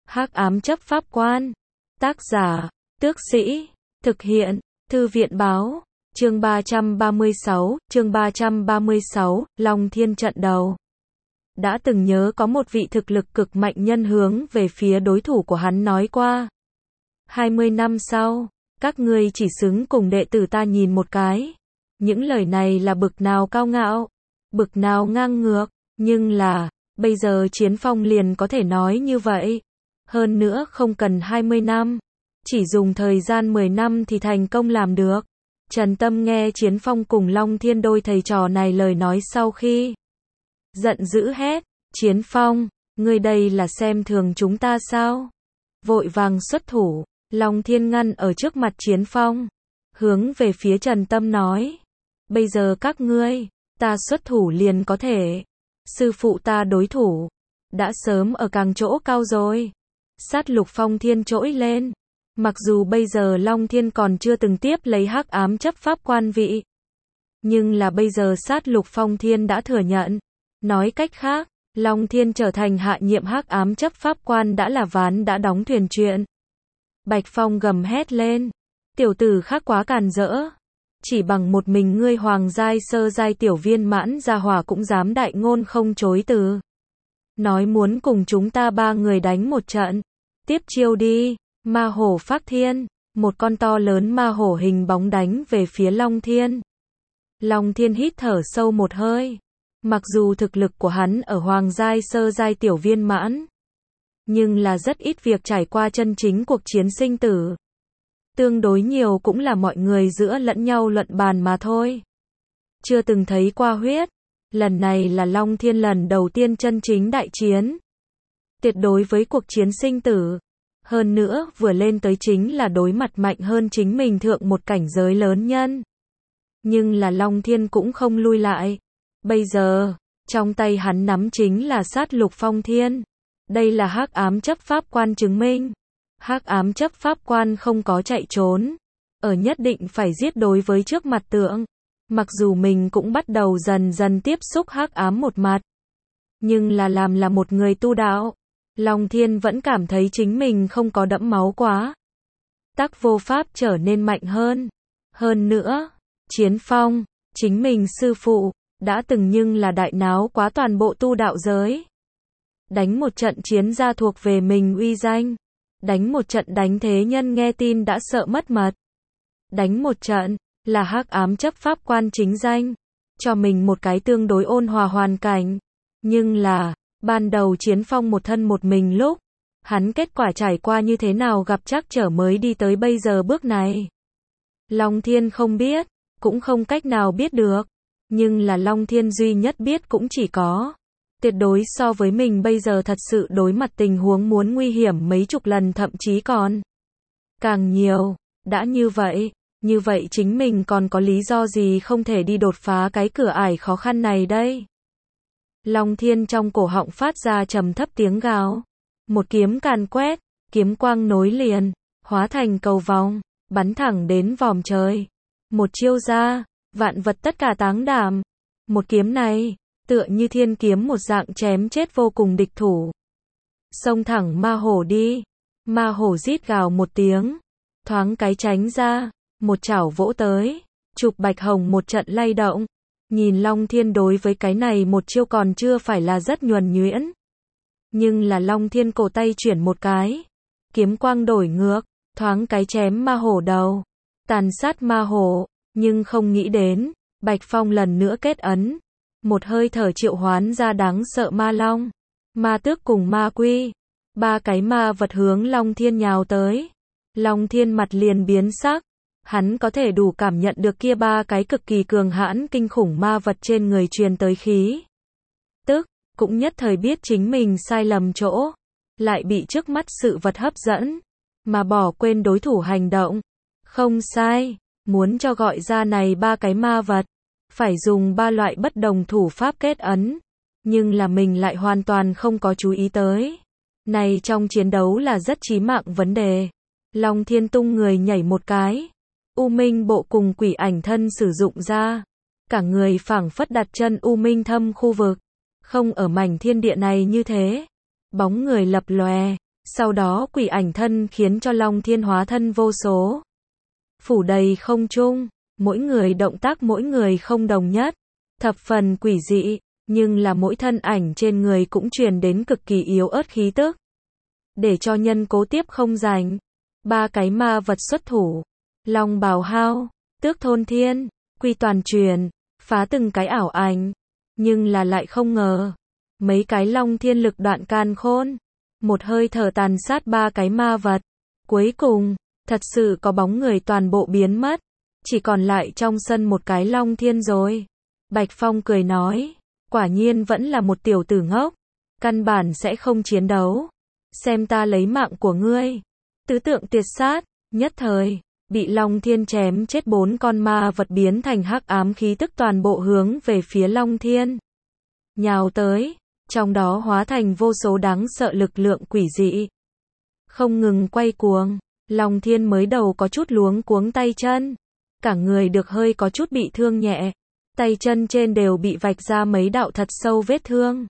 Hắc ám chấp pháp quan. Tác giả, Tước Sĩ. Thực hiện, Thư viện báo. Chương 336, Long Thiên trận đầu. Đã từng nhớ có một vị thực lực cực mạnh nhân hướng về phía đối thủ của hắn nói qua. 20 năm sau, các ngươi chỉ xứng cùng đệ tử ta nhìn một cái. Những lời này là bực nào cao ngạo, bực nào ngang ngược, nhưng là, bây giờ Chiến Phong liền có thể nói như vậy. Hơn nữa không cần 20 năm, chỉ dùng thời gian 10 năm thì thành công làm được. Trần Tâm nghe Chiến Phong cùng Long Thiên đôi thầy trò này lời nói sau khi giận dữ hét, Chiến Phong, ngươi đây là xem thường chúng ta sao? Vội vàng xuất thủ, Long Thiên ngăn ở trước mặt Chiến Phong, hướng về phía Trần Tâm nói, bây giờ các ngươi, ta xuất thủ liền có thể, sư phụ ta đối thủ, đã sớm ở càng chỗ cao rồi. Sát Lục Phong Thiên trỗi lên, mặc dù bây giờ Long Thiên còn chưa từng tiếp lấy hắc ám chấp pháp quan vị, nhưng là bây giờ Sát Lục Phong Thiên đã thừa nhận. Nói cách khác, Long Thiên trở thành hạ nhiệm hắc ám chấp pháp quan đã là ván đã đóng thuyền chuyện. Bạch Phong gầm hét lên, tiểu tử khác quá càn rỡ, chỉ bằng một mình ngươi hoàng giai sơ giai tiểu viên mãn gia hỏa cũng dám đại ngôn không chối từ. Nói muốn cùng chúng ta ba người đánh một trận, tiếp chiêu đi. Ma hổ phác thiên, một con to lớn ma hổ hình bóng đánh về phía Long Thiên. Long Thiên hít thở sâu một hơi. Mặc dù thực lực của hắn ở hoàng giai sơ giai tiểu viên mãn, nhưng là rất ít việc trải qua chân chính cuộc chiến sinh tử. Tương đối nhiều cũng là mọi người giữa lẫn nhau luận bàn mà thôi. Chưa từng thấy qua huyết. Lần này là Long Thiên lần đầu tiên chân chính đại chiến. Tuyệt đối với cuộc chiến sinh tử. Hơn nữa, vừa lên tới chính là đối mặt mạnh hơn chính mình thượng một cảnh giới lớn nhân. Nhưng là Long Thiên cũng không lui lại. Bây giờ, trong tay hắn nắm chính là Sát Lục Phong Thiên. Đây là hắc ám chấp pháp quan chứng minh. Hắc ám chấp pháp quan không có chạy trốn. Ở nhất định phải giết đối với trước mặt tượng. Mặc dù mình cũng bắt đầu dần dần tiếp xúc hắc ám một mặt. Nhưng là làm là một người tu đạo. Long Thiên vẫn cảm thấy chính mình không có đẫm máu quá. Tắc vô pháp trở nên mạnh hơn. Hơn nữa, Chiến Phong, chính mình sư phụ, đã từng nhưng là đại náo quá toàn bộ tu đạo giới. Đánh một trận chiến ra thuộc về mình uy danh. Đánh một trận đánh thế nhân nghe tin đã sợ mất mật. Đánh một trận, là hắc ám chấp pháp quan chính danh. Cho mình một cái tương đối ôn hòa hoàn cảnh. Nhưng là, ban đầu Chiến Phong một thân một mình lúc, hắn kết quả trải qua như thế nào gặp trắc trở mới đi tới bây giờ bước này. Long Thiên không biết, cũng không cách nào biết được, nhưng là Long Thiên duy nhất biết cũng chỉ có, tuyệt đối so với mình bây giờ thật sự đối mặt tình huống muốn nguy hiểm mấy chục lần thậm chí còn càng nhiều, đã như vậy chính mình còn có lý do gì không thể đi đột phá cái cửa ải khó khăn này đây. Long Thiên trong cổ họng phát ra trầm thấp tiếng gào. Một kiếm càn quét, kiếm quang nối liền, hóa thành cầu vòng, bắn thẳng đến vòm trời. Một chiêu ra, vạn vật tất cả táng đảm. Một kiếm này, tựa như thiên kiếm một dạng chém chết vô cùng địch thủ. Xông thẳng ma hổ đi. Ma hổ rít gào một tiếng, thoáng cái tránh ra, một chảo vỗ tới, chụp Bạch Hồng một trận lay động. Nhìn Long Thiên đối với cái này một chiêu còn chưa phải là rất nhuần nhuyễn. Nhưng là Long Thiên cổ tay chuyển một cái. Kiếm quang đổi ngược, thoáng cái chém ma hổ đầu. Tàn sát ma hổ, nhưng không nghĩ đến, Bạch Phong lần nữa kết ấn. Một hơi thở triệu hoán ra đáng sợ ma long. Ma tước cùng ma quy. Ba cái ma vật hướng Long Thiên nhào tới. Long Thiên mặt liền biến sắc. Hắn có thể đủ cảm nhận được kia ba cái cực kỳ cường hãn kinh khủng ma vật trên người truyền tới khí. Tức, cũng nhất thời biết chính mình sai lầm chỗ. Lại bị trước mắt sự vật hấp dẫn. Mà bỏ quên đối thủ hành động. Không sai, muốn cho gọi ra này ba cái ma vật. Phải dùng ba loại bất đồng thủ pháp kết ấn. Nhưng là mình lại hoàn toàn không có chú ý tới. Này trong chiến đấu là rất chí mạng vấn đề. Long Thiên tung người nhảy một cái. U Minh bộ cùng quỷ ảnh thân sử dụng ra. Cả người phảng phất đặt chân U Minh thâm khu vực. Không ở mảnh thiên địa này như thế. Bóng người lập lòe, Sau đó quỷ ảnh thân khiến cho Long Thiên hóa thân vô số. Phủ đầy không trung, mỗi người động tác mỗi người không đồng nhất, thập phần quỷ dị, nhưng là mỗi thân ảnh trên người cũng truyền đến cực kỳ yếu ớt khí tức. Để cho nhân cố tiếp không giành, ba cái ma vật xuất thủ, long bào hao, tước thôn thiên, quy toàn truyền, phá từng cái ảo ảnh, nhưng là lại không ngờ, mấy cái long thiên lực đoạn càn khôn, một hơi thở tàn sát ba cái ma vật, cuối cùng, thật sự có bóng người toàn bộ biến mất, chỉ còn lại trong sân một cái long thiên rồi. Bạch Phong cười nói, quả nhiên vẫn là một tiểu tử ngốc, căn bản sẽ không chiến đấu, xem ta lấy mạng của ngươi. Tứ tượng tiệt sát, nhất thời, bị Long Thiên chém chết bốn con ma vật biến thành hắc ám khí tức toàn bộ hướng về phía Long Thiên. Nhào tới, trong đó hóa thành vô số đáng sợ lực lượng quỷ dị. Không ngừng quay cuồng, Long Thiên mới đầu có chút luống cuống tay chân, cả người được hơi có chút bị thương nhẹ, tay chân trên đều bị vạch ra mấy đạo thật sâu vết thương.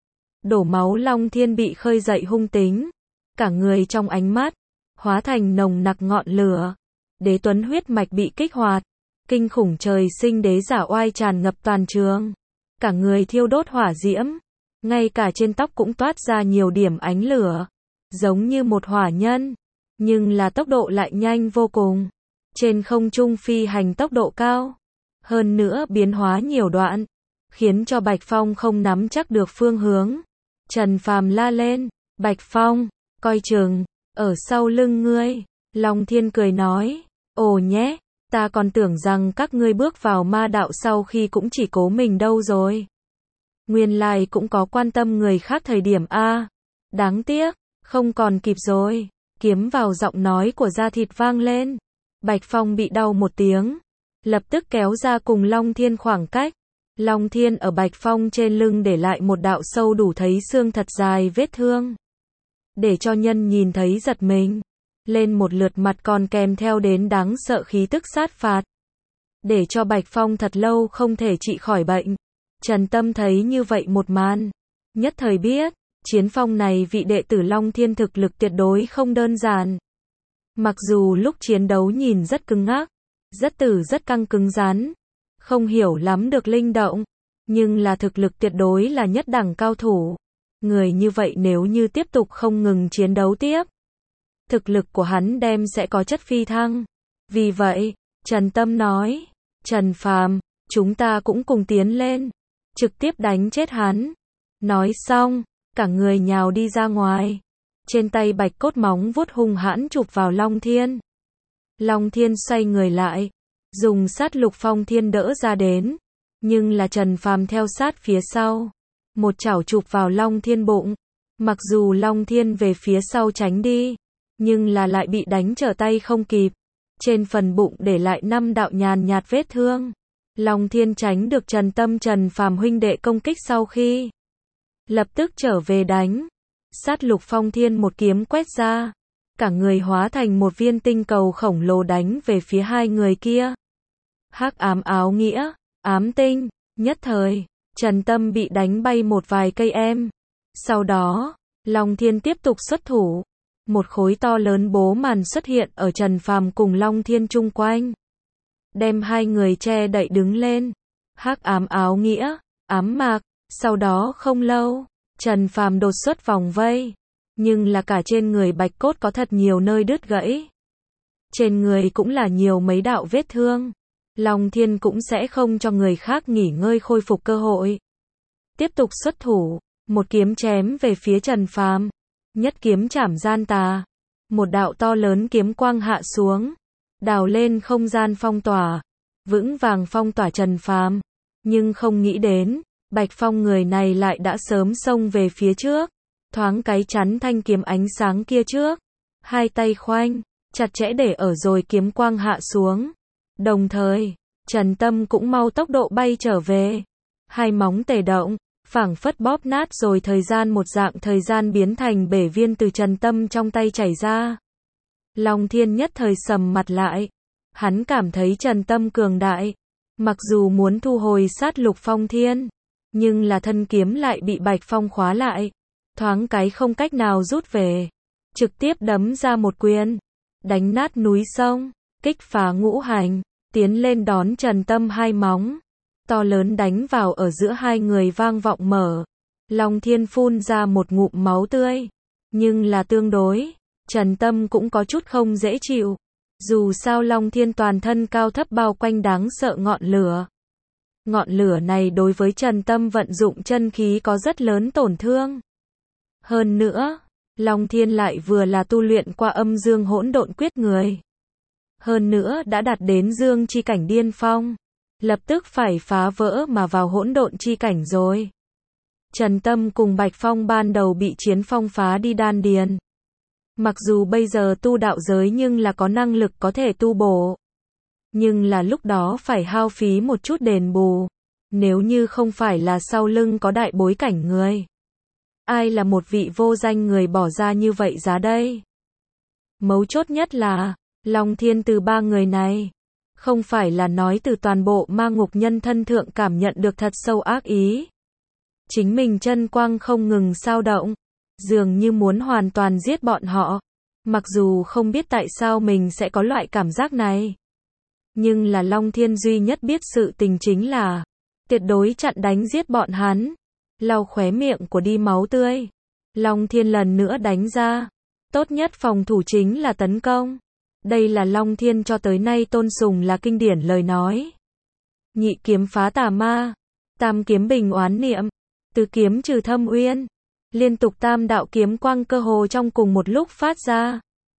Đổ máu Long Thiên bị khơi dậy hung tính, cả người trong ánh mắt, hóa thành nồng nặc ngọn lửa. Đế tuấn huyết mạch bị kích hoạt, kinh khủng trời sinh đế giả oai tràn ngập toàn trường. Cả người thiêu đốt hỏa diễm, ngay cả trên tóc cũng toát ra nhiều điểm ánh lửa, giống như một hỏa nhân, nhưng là tốc độ lại nhanh vô cùng. Trên không trung phi hành tốc độ cao, hơn nữa biến hóa nhiều đoạn, khiến cho Bạch Phong không nắm chắc được phương hướng. Trần Phàm la lên, Bạch Phong, coi chừng, ở sau lưng ngươi. Long Thiên cười nói, ồ nhé, ta còn tưởng rằng các ngươi bước vào ma đạo sau khi cũng chỉ cố mình đâu rồi. Nguyên lai cũng có quan tâm người khác thời điểm a. Đáng tiếc, không còn kịp rồi. Kiếm vào giọng nói của da thịt vang lên. Bạch Phong bị đau một tiếng, lập tức kéo ra cùng Long Thiên khoảng cách. Long Thiên ở Bạch Phong trên lưng để lại một đạo sâu đủ thấy xương thật dài vết thương. Để cho nhân nhìn thấy giật mình. Lên một lượt mặt còn kèm theo đến đáng sợ khí tức sát phạt. Để cho Bạch Phong thật lâu không thể trị khỏi bệnh. Trần Tâm thấy như vậy một màn, nhất thời biết, chiến phong này vị đệ tử Long Thiên thực lực tuyệt đối không đơn giản. Mặc dù lúc chiến đấu nhìn rất cứng ngắc, rất căng cứng rắn, không hiểu lắm được linh động, nhưng là thực lực tuyệt đối là nhất đẳng cao thủ. Người như vậy nếu như tiếp tục không ngừng chiến đấu tiếp, thực lực của hắn đem sẽ có chất phi thăng. Vì vậy, Trần Tâm nói, Trần Phàm, chúng ta cũng cùng tiến lên, trực tiếp đánh chết hắn. Nói xong, cả người nhào đi ra ngoài. Trên tay bạch cốt móng vuốt hung hãn chụp vào Long Thiên. Long Thiên xoay người lại, dùng sát lục phong thiên đỡ ra đến, nhưng là Trần Phàm theo sát phía sau, một chảo chụp vào Long Thiên bụng. Mặc dù Long Thiên về phía sau tránh đi, nhưng là lại bị đánh trở tay không kịp. Trên phần bụng để lại 5 đạo nhàn nhạt vết thương. Long Thiên tránh được Trần Phàm huynh đệ công kích sau khi lập tức trở về đánh. Sát lục phong thiên một kiếm quét ra, cả người hóa thành một viên tinh cầu khổng lồ đánh về phía hai người kia. Hắc ám áo nghĩa, ám tinh, nhất thời, Trần Tâm bị đánh bay một vài cây em. Sau đó, Long Thiên tiếp tục xuất thủ. Một khối to lớn bố màn xuất hiện ở Trần Phàm cùng Long Thiên chung quanh, đem hai người che đậy đứng lên. Hắc ám áo nghĩa, ám mạc. Sau đó không lâu, Trần Phàm đột xuất vòng vây, nhưng là cả trên người bạch cốt có thật nhiều nơi đứt gãy. Trên người cũng là nhiều mấy đạo vết thương. Long Thiên cũng sẽ không cho người khác nghỉ ngơi khôi phục cơ hội. Tiếp tục xuất thủ, một kiếm chém về phía Trần Phàm. Nhất kiếm chảm gian tà. Một đạo to lớn kiếm quang hạ xuống, đào lên không gian phong tỏa, vững vàng phong tỏa Trần Phàm. Nhưng không nghĩ đến, Bạch Phong người này lại đã sớm xông về phía trước, thoáng cái chắn thanh kiếm ánh sáng kia trước. Hai tay khoanh, chặt chẽ để ở rồi kiếm quang hạ xuống. Đồng thời, Trần Tâm cũng mau tốc độ bay trở về. Hai móng tề động, phảng phất bóp nát rồi thời gian một dạng thời gian biến thành bể viên từ Trần Tâm trong tay chảy ra. Long Thiên nhất thời sầm mặt lại. Hắn cảm thấy Trần Tâm cường đại. Mặc dù muốn thu hồi sát lục phong thiên, nhưng là thân kiếm lại bị Bạch Phong khóa lại. Thoáng cái không cách nào rút về. trực tiếp đấm ra một quyền, đánh nát núi sông, kích phá ngũ hành, tiến lên đón Trần Tâm hai móng, to lớn đánh vào ở giữa hai người vang vọng mở. Long Thiên phun ra một ngụm máu tươi, nhưng là tương đối, Trần Tâm cũng có chút không dễ chịu. Dù sao Long Thiên toàn thân cao thấp bao quanh đáng sợ ngọn lửa. Ngọn lửa này đối với Trần Tâm vận dụng chân khí có rất lớn tổn thương. Hơn nữa, Long Thiên lại vừa là tu luyện qua âm dương hỗn độn quyết người. Hơn nữa đã đạt đến dương chi cảnh điên phong. Lập tức phải phá vỡ mà vào hỗn độn chi cảnh rồi. Trần Tâm cùng Bạch Phong ban đầu bị Chiến Phong phá đi đan điền. Mặc dù bây giờ tu đạo giới nhưng là có năng lực có thể tu bổ. Nhưng là lúc đó phải hao phí một chút đền bù. Nếu như không phải là sau lưng có đại bối cảnh người. Ai là một vị vô danh người bỏ ra như vậy giá đây? Mấu chốt nhất là, Long Thiên từ ba người này. Không phải là nói từ toàn bộ ma ngục nhân thân thượng cảm nhận được thật sâu ác ý. Chính mình chân quang không ngừng xao động. Dường như muốn hoàn toàn giết bọn họ. Mặc dù không biết tại sao mình sẽ có loại cảm giác này. Nhưng là Long Thiên duy nhất biết sự tình chính là tuyệt đối chặn đánh giết bọn hắn. Lau khóe miệng của đi máu tươi. Long Thiên lần nữa đánh ra. Tốt nhất phòng thủ chính là tấn công. Đây là Long Thiên cho tới nay tôn sùng là kinh điển lời nói. Nhị kiếm phá tà ma. Tam kiếm bình oán niệm. Tứ kiếm trừ thâm uyên. Liên tục tam đạo kiếm quang cơ hồ trong cùng một lúc phát ra.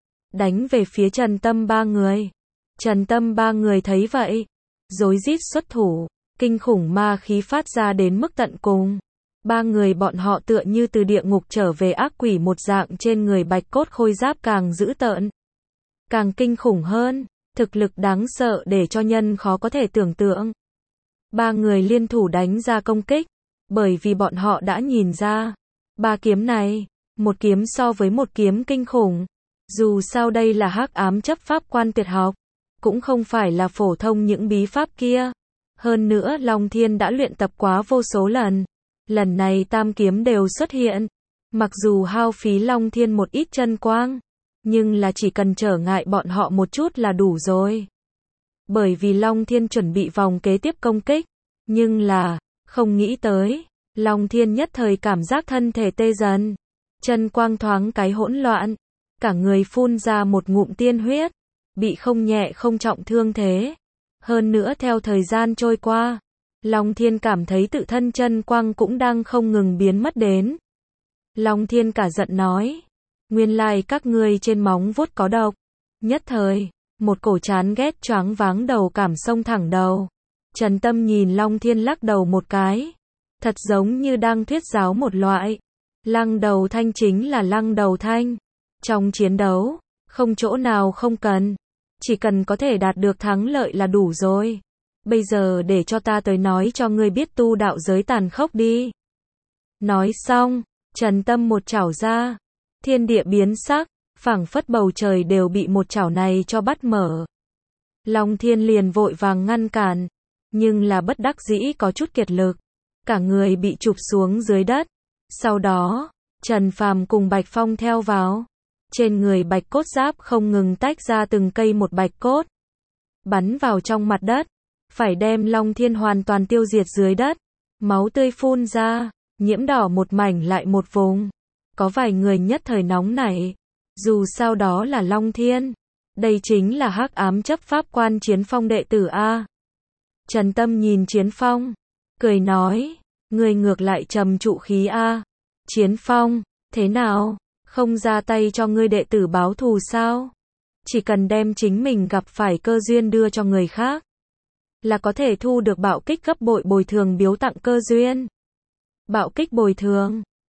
Đánh về phía Trần Tâm ba người. Trần Tâm ba người thấy vậy. Rối rít xuất thủ. Kinh khủng ma khí phát ra đến mức tận cùng. Ba người bọn họ tựa như từ địa ngục trở về ác quỷ một dạng, trên người bạch cốt khôi giáp càng dữ tợn. Càng kinh khủng hơn. Thực lực đáng sợ để cho nhân khó có thể tưởng tượng. Ba người liên thủ đánh ra công kích. Bởi vì bọn họ đã nhìn ra. Ba kiếm này, một kiếm so với một kiếm kinh khủng. Dù sao đây là hắc ám chấp pháp quan tuyệt học. Cũng không phải là phổ thông những bí pháp kia. Hơn nữa Long Thiên đã luyện tập quá vô số lần. Lần này tam kiếm đều xuất hiện. Mặc dù hao phí Long Thiên một ít chân quang. Nhưng là chỉ cần trở ngại bọn họ một chút là đủ rồi. Bởi vì Long Thiên chuẩn bị vòng kế tiếp công kích. Nhưng là, không nghĩ tới. Long Thiên nhất thời cảm giác thân thể tê dần. Chân quang thoáng cái hỗn loạn. Cả người phun ra một ngụm tiên huyết. Bị không nhẹ không trọng thương thế. Hơn nữa theo thời gian trôi qua. Long Thiên cảm thấy tự thân chân quang cũng đang không ngừng biến mất đến. Long Thiên cả giận nói. Nguyên lai các ngươi trên móng vuốt có độc. Nhất thời, một cổ chán ghét choáng váng đầu cảm xông thẳng đầu. Trần Tâm nhìn Long Thiên lắc đầu một cái. Thật giống như đang thuyết giáo một loại. Lăng đầu thanh chính là lăng đầu thanh. Trong chiến đấu, không chỗ nào không cần. Chỉ cần có thể đạt được thắng lợi là đủ rồi. Bây giờ để cho ta tới nói cho ngươi biết tu đạo giới tàn khốc đi. Nói xong, Trần Tâm một chảo ra. Thiên địa biến sắc, phảng phất bầu trời đều bị một chảo này cho bắt mở. Long Thiên liền vội vàng ngăn cản. Nhưng là bất đắc dĩ có chút kiệt lực. Cả người bị chụp xuống dưới đất. Sau đó, Trần Phàm cùng Bạch Phong theo vào. Trên người bạch cốt giáp không ngừng tách ra từng cây một bạch cốt. Bắn vào trong mặt đất. Phải đem Long Thiên hoàn toàn tiêu diệt dưới đất. Máu tươi phun ra, nhiễm đỏ một mảnh lại một vùng. Có vài người nhất thời nóng nảy. Dù sao đó là Long Thiên. Đây chính là hắc ám chấp pháp quan Chiến Phong đệ tử A. Trần Tâm nhìn Chiến Phong. Cười nói. Người ngược lại trầm trụ khí A. Chiến Phong, thế nào? Không ra tay cho ngươi đệ tử báo thù sao? Chỉ cần đem chính mình gặp phải cơ duyên đưa cho người khác. Là có thể thu được bạo kích gấp bội bồi thường biếu tặng cơ duyên. Bạo kích bồi thường.